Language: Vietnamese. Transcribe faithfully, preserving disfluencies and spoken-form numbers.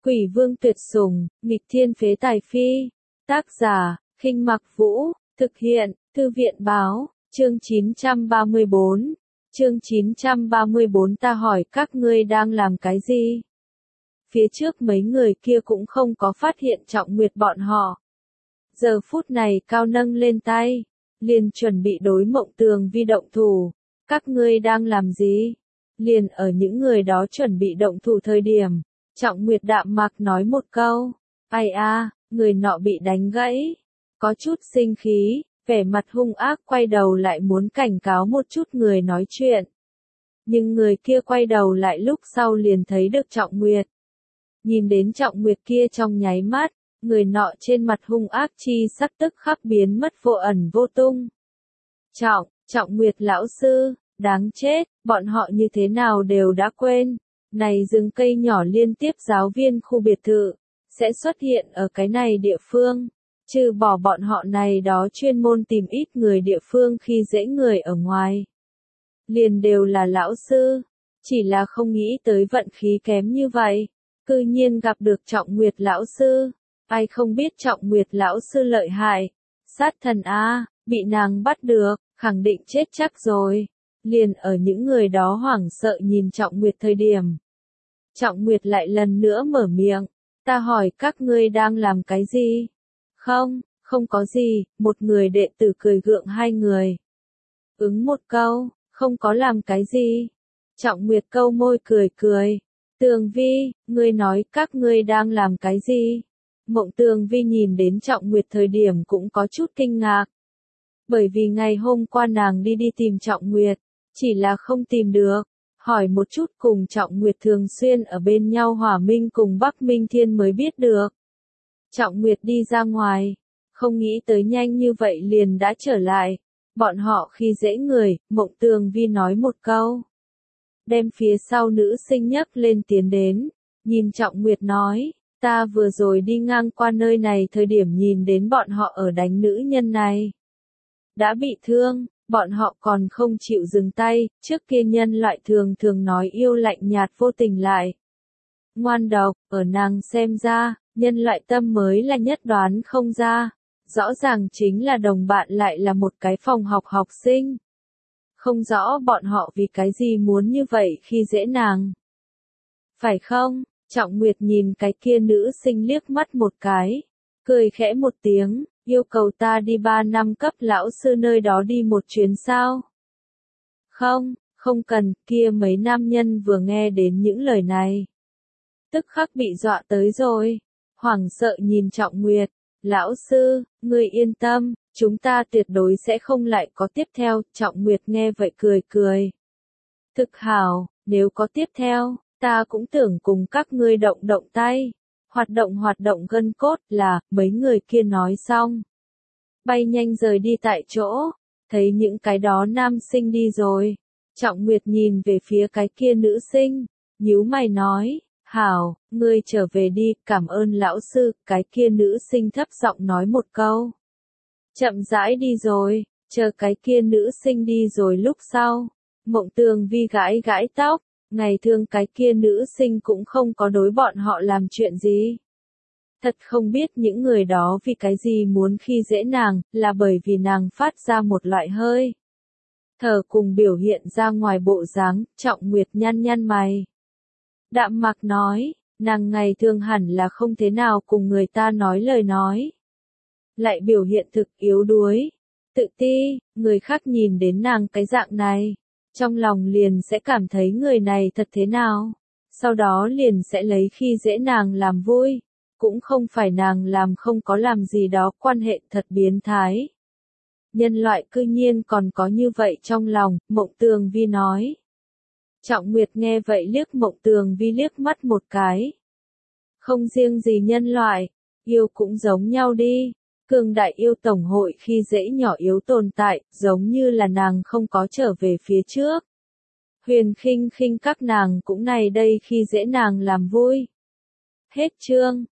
Quỷ vương tuyệt sủng, nghịch thiên phế tài phi. Tác giả, Khinh Mặc Vũ, thực hiện, Thư viện báo, chương chín trăm ba mươi bốn. Chương chín trăm ba mươi bốn ta hỏi các ngươi đang làm cái gì? Phía trước mấy người kia cũng không có phát hiện Trọng Nguyệt bọn họ. Giờ phút này cao nâng lên tay, liền chuẩn bị đối Mộng Tường Vi động thủ. Các ngươi đang làm gì? Liền ở những người đó chuẩn bị động thủ thời điểm, Trọng Nguyệt đạm mạc nói một câu. Ai a, người nọ bị đánh gãy. Có chút sinh khí, vẻ mặt hung ác quay đầu lại muốn cảnh cáo một chút người nói chuyện. Nhưng người kia quay đầu lại lúc sau liền thấy được Trọng Nguyệt. Nhìn đến Trọng Nguyệt kia trong nháy mắt, người nọ trên mặt hung ác chi sắc tức khắc biến mất vô ẩn vô tung. Trọng, Trọng Nguyệt lão sư, đáng chết, bọn họ như thế nào đều đã quên. Này rừng cây nhỏ liên tiếp giáo viên khu biệt thự, sẽ xuất hiện ở cái này địa phương. Trừ bỏ bọn họ này đó chuyên môn tìm ít người địa phương khi dễ người ở ngoài. Liền đều là lão sư, chỉ là không nghĩ tới vận khí kém như vậy. Cư nhiên gặp được Trọng Nguyệt lão sư, ai không biết Trọng Nguyệt lão sư lợi hại. Sát thần a, bị nàng bắt được, khẳng định chết chắc rồi. Liền ở những người đó hoảng sợ nhìn Trọng Nguyệt thời điểm. Trọng Nguyệt lại lần nữa mở miệng, ta hỏi các ngươi đang làm cái gì? Không, không có gì, một người đệ tử cười gượng hai người. Ứng một câu, không có làm cái gì. Trọng Nguyệt câu môi cười cười. Tường Vi, ngươi nói các ngươi đang làm cái gì? Mộng Tường Vi nhìn đến Trọng Nguyệt thời điểm cũng có chút kinh ngạc. Bởi vì ngày hôm qua nàng đi đi tìm Trọng Nguyệt, chỉ là không tìm được. Hỏi một chút cùng Trọng Nguyệt thường xuyên ở bên nhau Hỏa Minh cùng Bắc Minh Thiên mới biết được. Trọng Nguyệt đi ra ngoài, không nghĩ tới nhanh như vậy liền đã trở lại. Bọn họ khi dễ người, Mộng Tường Vi nói một câu. Đem phía sau nữ sinh nhấc lên tiến đến, nhìn Trọng Nguyệt nói, ta vừa rồi đi ngang qua nơi này thời điểm nhìn đến bọn họ ở đánh nữ nhân này. Đã bị thương, bọn họ còn không chịu dừng tay, trước kia nhân loại thường thường nói yêu lạnh nhạt vô tình lại. Ngoan độc, ở nàng xem ra, nhân loại tâm mới là nhất đoán không ra. Rõ ràng chính là đồng bạn lại là một cái phòng học học sinh. Không rõ bọn họ vì cái gì muốn như vậy khi dễ nàng. Phải không? Trọng Nguyệt nhìn cái kia nữ sinh liếc mắt một cái. Cười khẽ một tiếng, yêu cầu ta đi ba năm cấp lão sư nơi đó đi một chuyến sao? Không, không cần, kia mấy nam nhân vừa nghe đến những lời này. Tức khắc bị dọa tới rồi. Hoảng sợ nhìn Trọng Nguyệt. Lão sư, ngươi yên tâm, chúng ta tuyệt đối sẽ không lại có tiếp theo. Trọng Nguyệt nghe vậy cười cười. Thực hảo, nếu có tiếp theo, ta cũng tưởng cùng các ngươi động động tay. Hoạt động hoạt động gân cốt là, mấy người kia nói xong. Bay nhanh rời đi tại chỗ, thấy những cái đó nam sinh đi rồi. Trọng Nguyệt nhìn về phía cái kia nữ sinh, nhíu mày nói. Hảo, ngươi trở về đi, cảm ơn lão sư, cái kia nữ sinh thấp giọng nói một câu. Chậm rãi đi rồi, chờ cái kia nữ sinh đi rồi lúc sau. Mộng Tường Vi gãi gãi tóc, ngày thường cái kia nữ sinh cũng không có đối bọn họ làm chuyện gì. Thật không biết những người đó vì cái gì muốn khi dễ nàng, là bởi vì nàng phát ra một loại hơi thở cùng biểu hiện ra ngoài bộ dáng. Trọng Nguyệt nhăn nhăn mày. Đạm Mạc nói, nàng ngày thường hẳn là không thế nào cùng người ta nói lời nói. Lại biểu hiện thực yếu đuối, tự ti, người khác nhìn đến nàng cái dạng này, trong lòng liền sẽ cảm thấy người này thật thế nào. Sau đó liền sẽ lấy khi dễ nàng làm vui, cũng không phải nàng làm không có làm gì đó quan hệ thật biến thái. Nhân loại cư nhiên còn có như vậy trong lòng, Mộng Tường Vi nói. Trọng Nguyệt nghe vậy liếc Mộng Tường Vi liếc mắt một cái. Không riêng gì nhân loại, yêu cũng giống nhau đi. Cường đại yêu tổng hội khi dễ nhỏ yếu tồn tại, giống như là nàng không có trở về phía trước. Huyền Khinh Khinh các nàng cũng này đây khi dễ nàng làm vui. Hết chương.